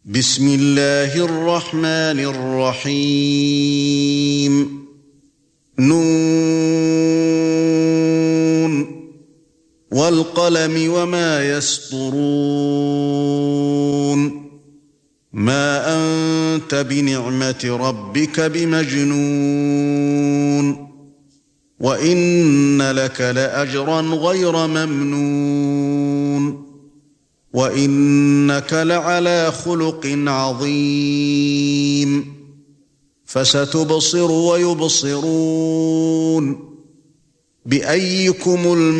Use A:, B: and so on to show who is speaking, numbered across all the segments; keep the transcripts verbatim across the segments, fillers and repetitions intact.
A: بسم الله الرحمن الرحيم نون والقلم وما يسطرون ما أنت بنعمة ربك بمجنون وإن لك لأجرا غير ممنون وإنك لعلى خلق عظيم فستبصر ويبصرون بأيكم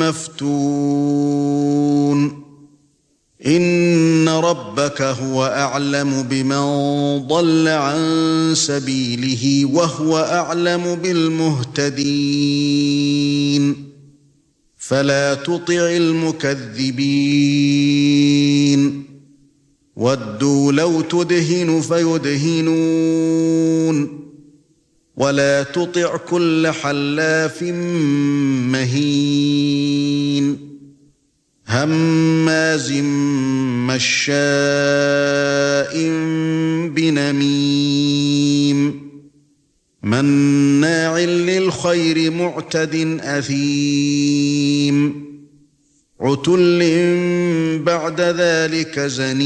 A: المفتون إن ربك هو أعلم بمن ضل عن سبيله وهو أعلم بالمهتدين فلا تطع المكذبين ودوا لو تدهن فيدهنون ولا تطع كل حلاف مهين هماز مشاء بنميم مناع للخير معتد أثيم عتل بعد ذلك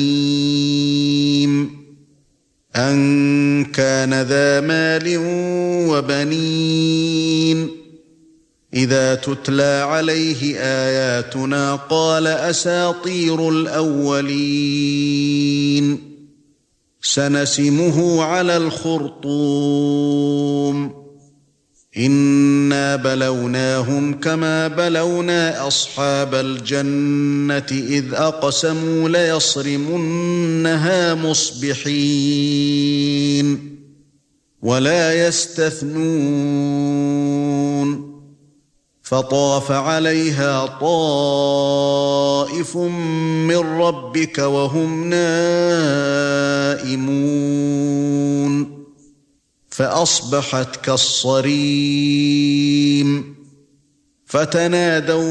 A: زنيم أن كان ذا مال وبنين إذا تتلى عليه آياتنا قال أساطير الأولين سنسمه على الخرطوم إنا بلوناهم كما بلونا أصحاب الجنة إذ أقسموا ليصرمنها مصبحين ولا يستثنون فطاف عليها طائف من ربك وهم نائمون فأصبحت كالصريم فتنادوا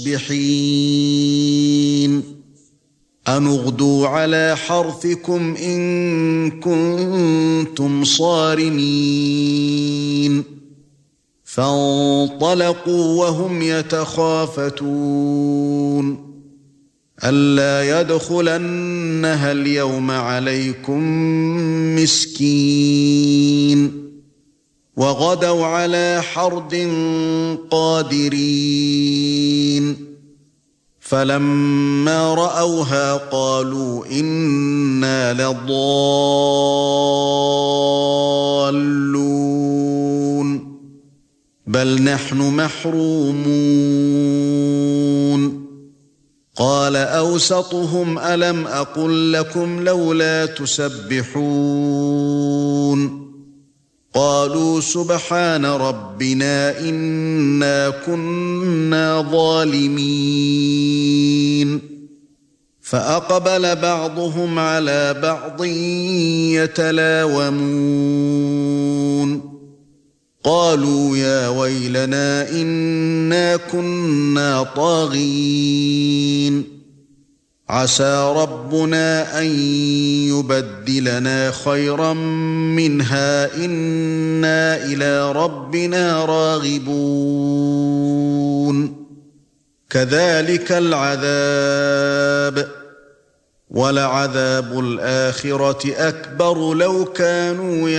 A: مصبحين أن اغدوا على حرثكم إن كنتم صارمين فانطلقوا وهم يتخافتون ألا يدخلنها اليوم عليكم مسكين وغدوا على حرد قادرين فلما رأوها قالوا إنا لضالون بل نحن محرومون قال أوسطهم ألم أقل لكم لولا تسبحون قالوا سبحان ربنا إنا كنا ظالمين فأقبل بعضهم على بعض يتلاومون قالوا يا ويلنا إنا كنا طاغين عسى ربنا أن يبدلنا خيرا منها إنا إلى ربنا راغبون كذلك العذاب ولعذاب الآخرة أكبر لو كانوا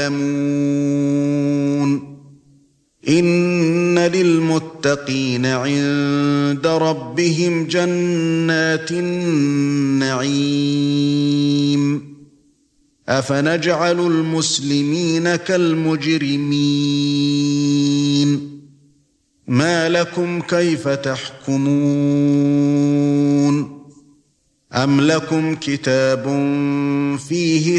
A: يعلمون إن للمتقين عند ربهم جنات النعيم أفنجعل المسلمين كالمجرمين ما لكم كيف تحكمون أم لكم كتاب فيه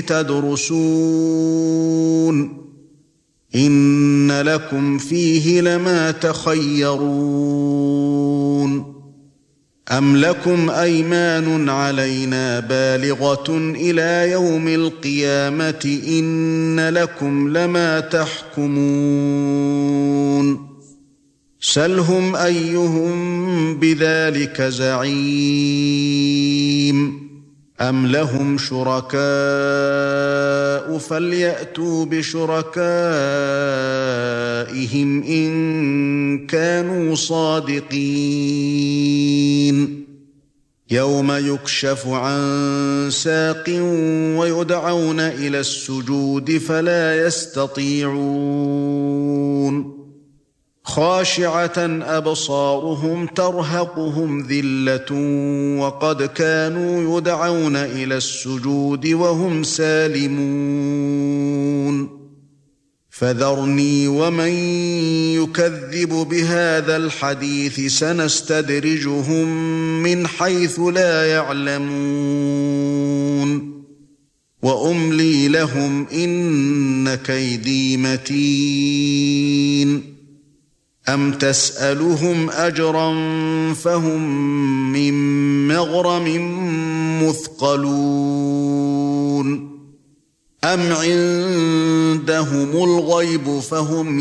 A: تدرسون إن لكم فيه لما تخيرون أم لكم أيمان علينا بالغة إلى يوم القيامة إن لكم لما تحكمون سلهم أيهم بذلك زعيم أَمْ لَهُمْ شُرَكَاءُ فَلْيَأْتُوا بِشُرَكَائِهِمْ إِن كَانُوا صَادِقِينَ يَوْمَ يُكْشَفُ عَن سَاقٍ وَيُدْعَوْنَ إِلَى السُّجُودِ فَلَا يَسْتَطِيعُونَ خَاشِعَةً أَبْصَارُهُمْ تَرْهَقُهُمْ ذِلَّةٌ وَقَدْ كَانُوا يُدْعَوْنَ إِلَى السُّجُودِ وَهُمْ سَالِمُونَ فَذَرْنِي وَمَن يُكَذِّبُ بِهَذَا الْحَدِيثِ سَنَسْتَدْرِجُهُم مِّنْ حَيْثُ لَا يَعْلَمُونَ وَأُمْلِي لَهُمْ إِنَّ كَيْدِي مَتِينٌ أَمْ تَسْأَلُهُمْ أَجْرًا فَهُمْ مِنْ مَغْرَمٍ مُثْقَلُونَ أَمْ عِندَهُمُ الْغَيْبُ فَهُمْ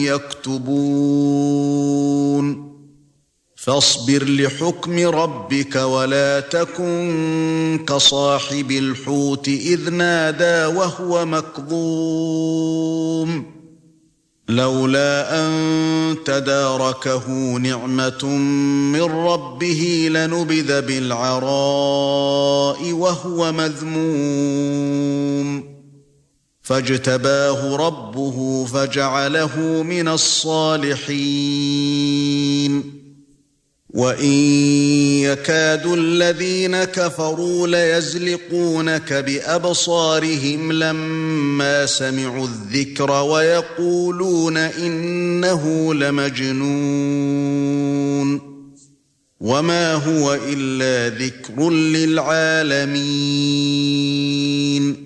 A: يَكْتُبُونَ فَاصْبِرْ لِحُكْمِ رَبِّكَ وَلَا تَكُنْ كَصَاحِبِ الْحُوتِ إِذْ نَادَى وَهُوَ مَكْظُومٌ لَوْلَا أَن تَدَارَكَهُ نِعْمَةٌ مِّن رَّبِّهِ لَنُبِذَ بِالْعَرَاءِ وَهُوَ مَذْمُومٌ فَاجْتَبَاهُ رَبُّهُ فَجَعَلَهُ مِنَ الصَّالِحِينَ وَإِن يَكَادُ الَّذِينَ كَفَرُوا لَيَزْلِقُونَكَ بِأَبْصَارِهِمْ لَمَّا سَمِعُوا الذِّكْرَ وَيَقُولُونَ إِنَّهُ لَمَجْنُونٌ وَمَا هُوَ إِلَّا ذِكْرٌ لِلْعَالَمِينَ